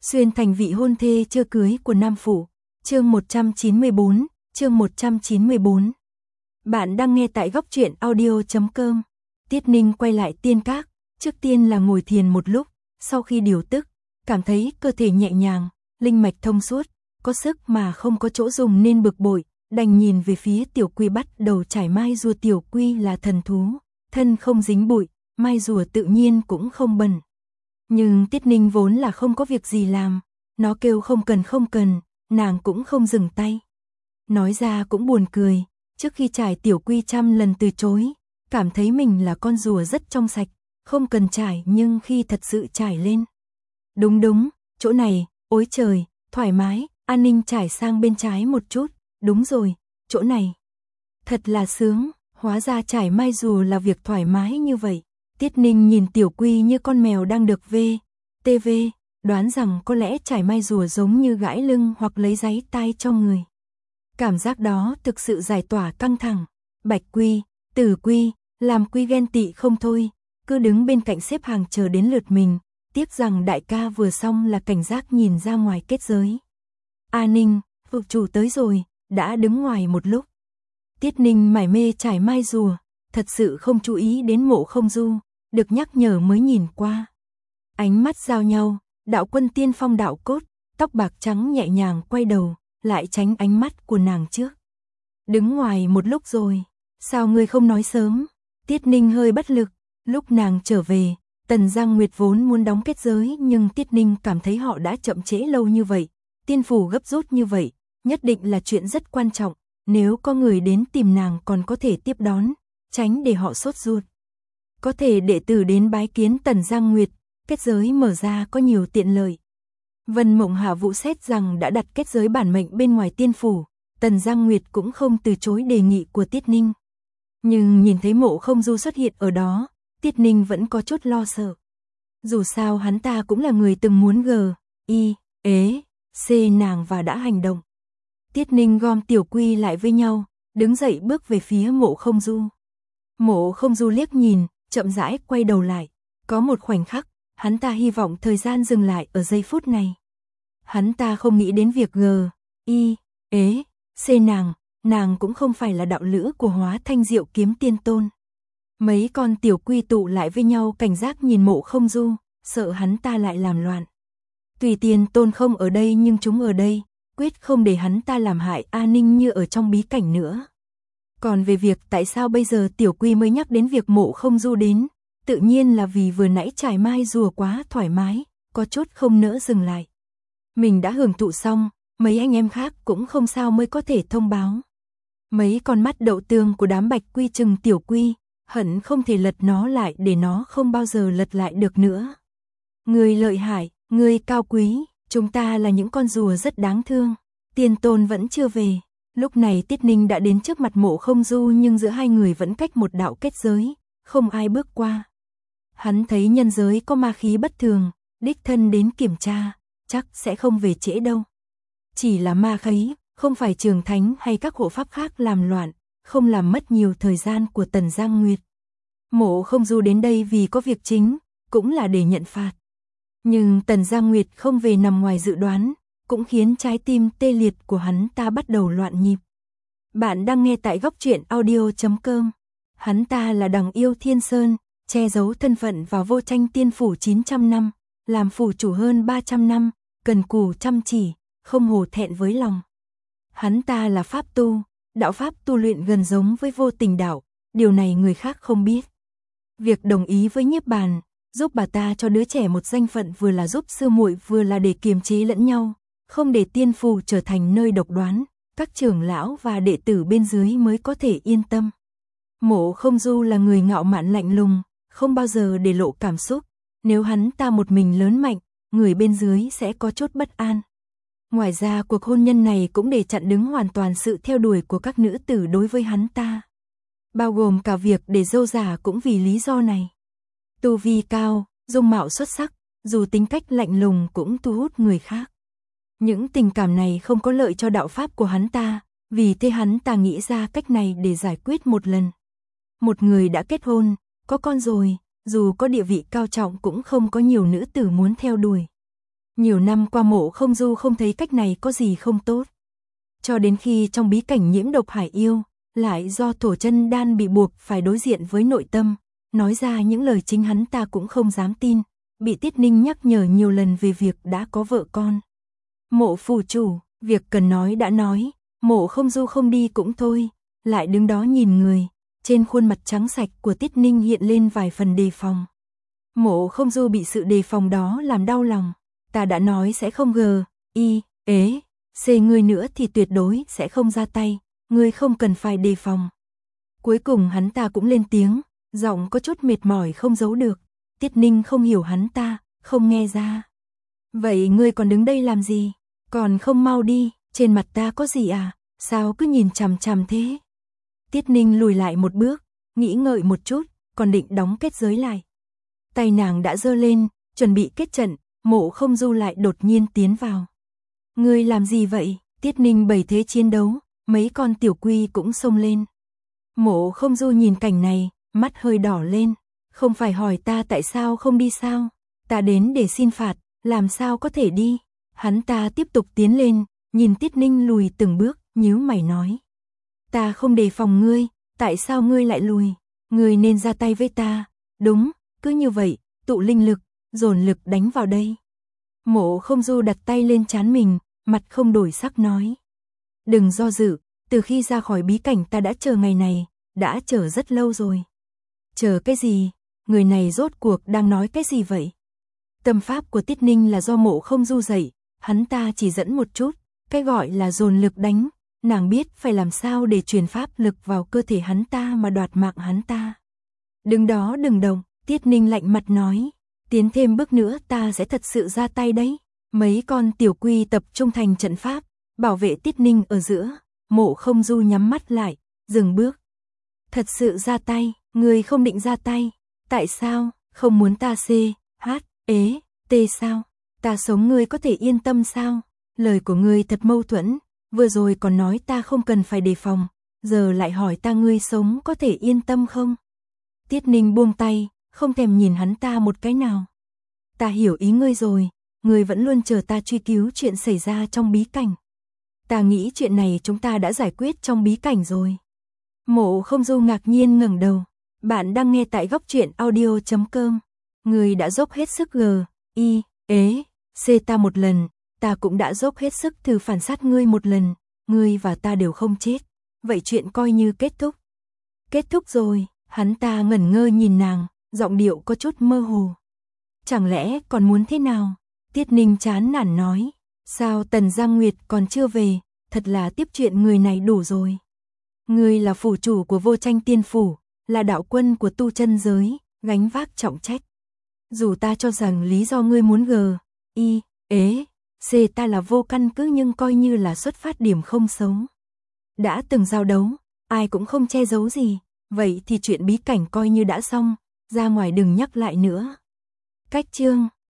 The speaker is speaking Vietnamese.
Xuyên thành vị hôn thê chưa cưới của Nam Phủ. Chương 194. Bạn đang nghe tại góc truyện audio.com. Tiết Ninh quay lại Tiên Các, trước tiên là ngồi thiền một lúc, sau khi điều tức, cảm thấy cơ thể nhẹ nhàng, linh mạch thông suốt, có sức mà không có chỗ dùng nên bực bội, đành nhìn về phía Tiểu Quy bắt đầu trải mai rùa. Tiểu Quy là thần thú, thân không dính bụi, mai rùa tự nhiên cũng không bẩn. Nhưng Tiết Ninh vốn là không có việc gì làm, nó kêu không cần, nàng cũng không dừng tay. Nói ra cũng buồn cười, trước khi trải Tiểu Quy trăm lần từ chối, cảm thấy mình là con rùa rất trong sạch, không cần trải, nhưng khi thật sự trải lên. Đúng, chỗ này, ối trời, thoải mái. An Ninh trải sang bên trái một chút, đúng rồi, chỗ này. Thật là sướng, hóa ra trải mai rùa là việc thoải mái như vậy. Tiết Ninh nhìn Tiểu Quy như con mèo đang được TV, đoán rằng có lẽ trải mai rùa giống như gãi lưng hoặc lấy giấy tai cho người. Cảm giác đó thực sự giải tỏa căng thẳng. Bạch Quy, Tử Quy, làm Quy ghen tị không thôi, cứ đứng bên cạnh xếp hàng chờ đến lượt mình, tiếc rằng đại ca vừa xong là cảnh giác nhìn ra ngoài kết giới. A Ninh, vực chủ tới rồi, đã đứng ngoài một lúc. Tiết Ninh mải mê trải mai rùa, thật sự không chú ý đến Mộ Không Du, được nhắc nhở mới nhìn qua. Ánh mắt giao nhau, đạo quân tiên phong đạo cốt, tóc bạc trắng nhẹ nhàng quay đầu, lại tránh ánh mắt của nàng trước. Đứng ngoài một lúc rồi, sao ngươi không nói sớm? Tiết Ninh hơi bất lực, lúc nàng trở về, Tần Giang Nguyệt vốn muốn đóng kết giới nhưng Tiết Ninh cảm thấy họ đã chậm trễ lâu như vậy, tiên phủ gấp rút như vậy, nhất định là chuyện rất quan trọng, nếu có người đến tìm nàng còn có thể tiếp đón, tránh để họ sốt ruột. Có thể đệ tử đến bái kiến Tần Giang Nguyệt, kết giới mở ra có nhiều tiện lợi. Vân Mộng Hạ Vũ xét rằng đã đặt kết giới bản mệnh bên ngoài tiên phủ, Tần Giang Nguyệt cũng không từ chối đề nghị của Tiết Ninh. Nhưng nhìn thấy Mộ Không Du xuất hiện ở đó, Tiết Ninh vẫn có chút lo sợ. Dù sao hắn ta cũng là người từng muốn C nàng và đã hành động. Tiết Ninh gom Tiểu Quy lại với nhau, đứng dậy bước về phía Mộ Không Du. Mộ Không Du liếc nhìn, chậm rãi quay đầu lại. Có một khoảnh khắc, hắn ta hy vọng thời gian dừng lại ở giây phút này. Hắn ta không nghĩ đến việc C nàng cũng không phải là đạo lữ của Hóa Thanh Diệu Kiếm Tiên Tôn. Mấy con Tiểu Quy tụ lại với nhau cảnh giác nhìn Mộ Không Du, sợ hắn ta lại làm loạn. Tùy Tiên Tôn không ở đây nhưng chúng ở đây, quyết không để hắn ta làm hại A Ninh như ở trong bí cảnh nữa. Còn về việc tại sao bây giờ Tiểu Quy mới nhắc đến việc Mộ Không Du đến, tự nhiên là vì vừa nãy trải mai rùa quá thoải mái, có chút không nỡ dừng lại. Mình đã hưởng thụ xong, mấy anh em khác cũng không sao mới có thể thông báo. Mấy con mắt đậu tương của đám Bạch Quy chừng Tiểu Quy, hận không thể lật nó lại để nó không bao giờ lật lại được nữa. Người lợi hại, người cao quý, chúng ta là những con rùa rất đáng thương. Tiên Tôn vẫn chưa về. Lúc này Tiết Ninh đã đến trước mặt Mộ Không Du nhưng giữa hai người vẫn cách một đạo kết giới, không ai bước qua. Hắn thấy nhân giới có ma khí bất thường, đích thân đến kiểm tra, chắc sẽ không về trễ đâu. Chỉ là ma khí, không phải Trường Thánh hay các hộ pháp khác làm loạn, không làm mất nhiều thời gian của Tần Giang Nguyệt. Mộ Không Du đến đây vì có việc chính, cũng là để nhận phạt. Nhưng Tần Giang Nguyệt không về nằm ngoài dự đoán, cũng khiến trái tim tê liệt của hắn ta bắt đầu loạn nhịp. Bạn đang nghe tại góc truyện audio.com. Hắn ta là Đằng Yêu Thiên Sơn, che giấu thân phận vào Vô Tranh Tiên Phủ 900 năm, làm phủ chủ hơn 300 năm, cần cù chăm chỉ, không hổ thẹn với lòng. Hắn ta là pháp tu, đạo pháp tu luyện gần giống với Vô Tình đạo, điều này người khác không biết. Việc đồng ý với Nhiếp Bàn, giúp bà ta cho đứa trẻ một danh phận vừa là giúp sư muội vừa là để kiềm chế lẫn nhau, không để tiên phủ trở thành nơi độc đoán, các trưởng lão và đệ tử bên dưới mới có thể yên tâm. Mộ Không Du là người ngạo mạn lạnh lùng, không bao giờ để lộ cảm xúc, nếu hắn ta một mình lớn mạnh, người bên dưới sẽ có chút bất an. Ngoài ra cuộc hôn nhân này cũng để chặn đứng hoàn toàn sự theo đuổi của các nữ tử đối với hắn ta. Bao gồm cả việc để dâu giả cũng vì lý do này. Tu vi cao, dung mạo xuất sắc, dù tính cách lạnh lùng cũng thu hút người khác. Những tình cảm này không có lợi cho đạo pháp của hắn ta, vì thế hắn ta nghĩ ra cách này để giải quyết một lần. Một người đã kết hôn, có con rồi, dù có địa vị cao trọng cũng không có nhiều nữ tử muốn theo đuổi. Nhiều năm qua Mộ Không Du không thấy cách này có gì không tốt. Cho đến khi trong bí cảnh nhiễm độc hải yêu, lại do Thổ Chân Đan bị buộc phải đối diện với nội tâm, nói ra những lời chính hắn ta cũng không dám tin, bị Tiết Ninh nhắc nhở nhiều lần về việc đã có vợ con. Mộ phủ chủ, việc cần nói đã nói, Mộ Không Du không đi cũng thôi, lại đứng đó nhìn người, trên khuôn mặt trắng sạch của Tiết Ninh hiện lên vài phần đề phòng. Mộ Không Du bị sự đề phòng đó làm đau lòng, ta đã nói sẽ không C ngươi nữa thì tuyệt đối sẽ không ra tay, ngươi không cần phải đề phòng. Cuối cùng hắn ta cũng lên tiếng, giọng có chút mệt mỏi không giấu được. Tiết Ninh không hiểu hắn ta, không nghe ra. Vậy ngươi còn đứng đây làm gì? Còn không mau đi, trên mặt ta có gì à? Sao cứ nhìn chằm chằm thế? Tiết Ninh lùi lại một bước, nghĩ ngợi một chút, còn định đóng kết giới lại. Tay nàng đã giơ lên, chuẩn bị kết trận, Mộ Không Du lại đột nhiên tiến vào. Ngươi làm gì vậy? Tiết Ninh bày thế chiến đấu, mấy con tiểu quy cũng xông lên. Mộ Không Du nhìn cảnh này, mắt hơi đỏ lên. Không phải hỏi ta tại sao không đi sao? Ta đến để xin phạt, làm sao có thể đi? Hắn ta tiếp tục tiến lên, nhìn Tiết Ninh lùi từng bước, nhíu mày nói. Ta không đề phòng ngươi, tại sao ngươi lại lùi? Ngươi nên ra tay với ta. Đúng, cứ như vậy, tụ linh lực, dồn lực đánh vào đây. Mộ Không Du đặt tay lên trán mình, mặt không đổi sắc nói. Đừng do dự, từ khi ra khỏi bí cảnh ta đã chờ ngày này, đã chờ rất lâu rồi. Chờ cái gì? Người này rốt cuộc đang nói cái gì vậy? Tâm pháp của Tiết Ninh là do Mộ Không Du dạy, hắn ta chỉ dẫn một chút, cái gọi là dồn lực đánh, nàng biết phải làm sao để truyền pháp lực vào cơ thể hắn ta mà đoạt mạng hắn ta. Đứng đó đừng động, Tiết Ninh lạnh mặt nói, tiến thêm bước nữa ta sẽ thật sự ra tay đấy. Mấy con tiểu quy tập trung thành trận pháp, bảo vệ Tiết Ninh ở giữa. Mộ Không Du nhắm mắt lại, dừng bước. Thật sự ra tay, ngươi không định ra tay. Tại sao, không muốn ta T sao? Ta sống ngươi có thể yên tâm sao? Lời của ngươi thật mâu thuẫn, vừa rồi còn nói ta không cần phải đề phòng, giờ lại hỏi ta ngươi sống có thể yên tâm không? Tiết Ninh buông tay, không thèm nhìn hắn ta một cái nào. Ta hiểu ý ngươi rồi, ngươi vẫn luôn chờ ta truy cứu chuyện xảy ra trong bí cảnh. Ta nghĩ chuyện này chúng ta đã giải quyết trong bí cảnh rồi. Mộ Không Du ngạc nhiên ngẩng đầu. Bạn đang nghe tại Góc Truyện Audio.com. Ngươi đã dốc hết sức ta một lần, ta cũng đã dốc hết sức thử phản sát ngươi một lần, ngươi và ta đều không chết. Vậy chuyện coi như kết thúc. Kết thúc rồi, hắn ta ngẩn ngơ nhìn nàng, giọng điệu có chút mơ hồ. Chẳng lẽ còn muốn thế nào? Tiết Ninh chán nản nói. Sao Tần Giang Nguyệt còn chưa về, thật là tiếp chuyện người này đủ rồi. Ngươi là phủ chủ của Vô Tranh Tiên Phủ, là đạo quân của tu chân giới, gánh vác trọng trách. Dù ta cho rằng lý do ngươi muốn ta là vô căn cứ nhưng coi như là xuất phát điểm không xấu. Đã từng giao đấu, ai cũng không che giấu gì, vậy thì chuyện bí cảnh coi như đã xong, ra ngoài đừng nhắc lại nữa. Cách chương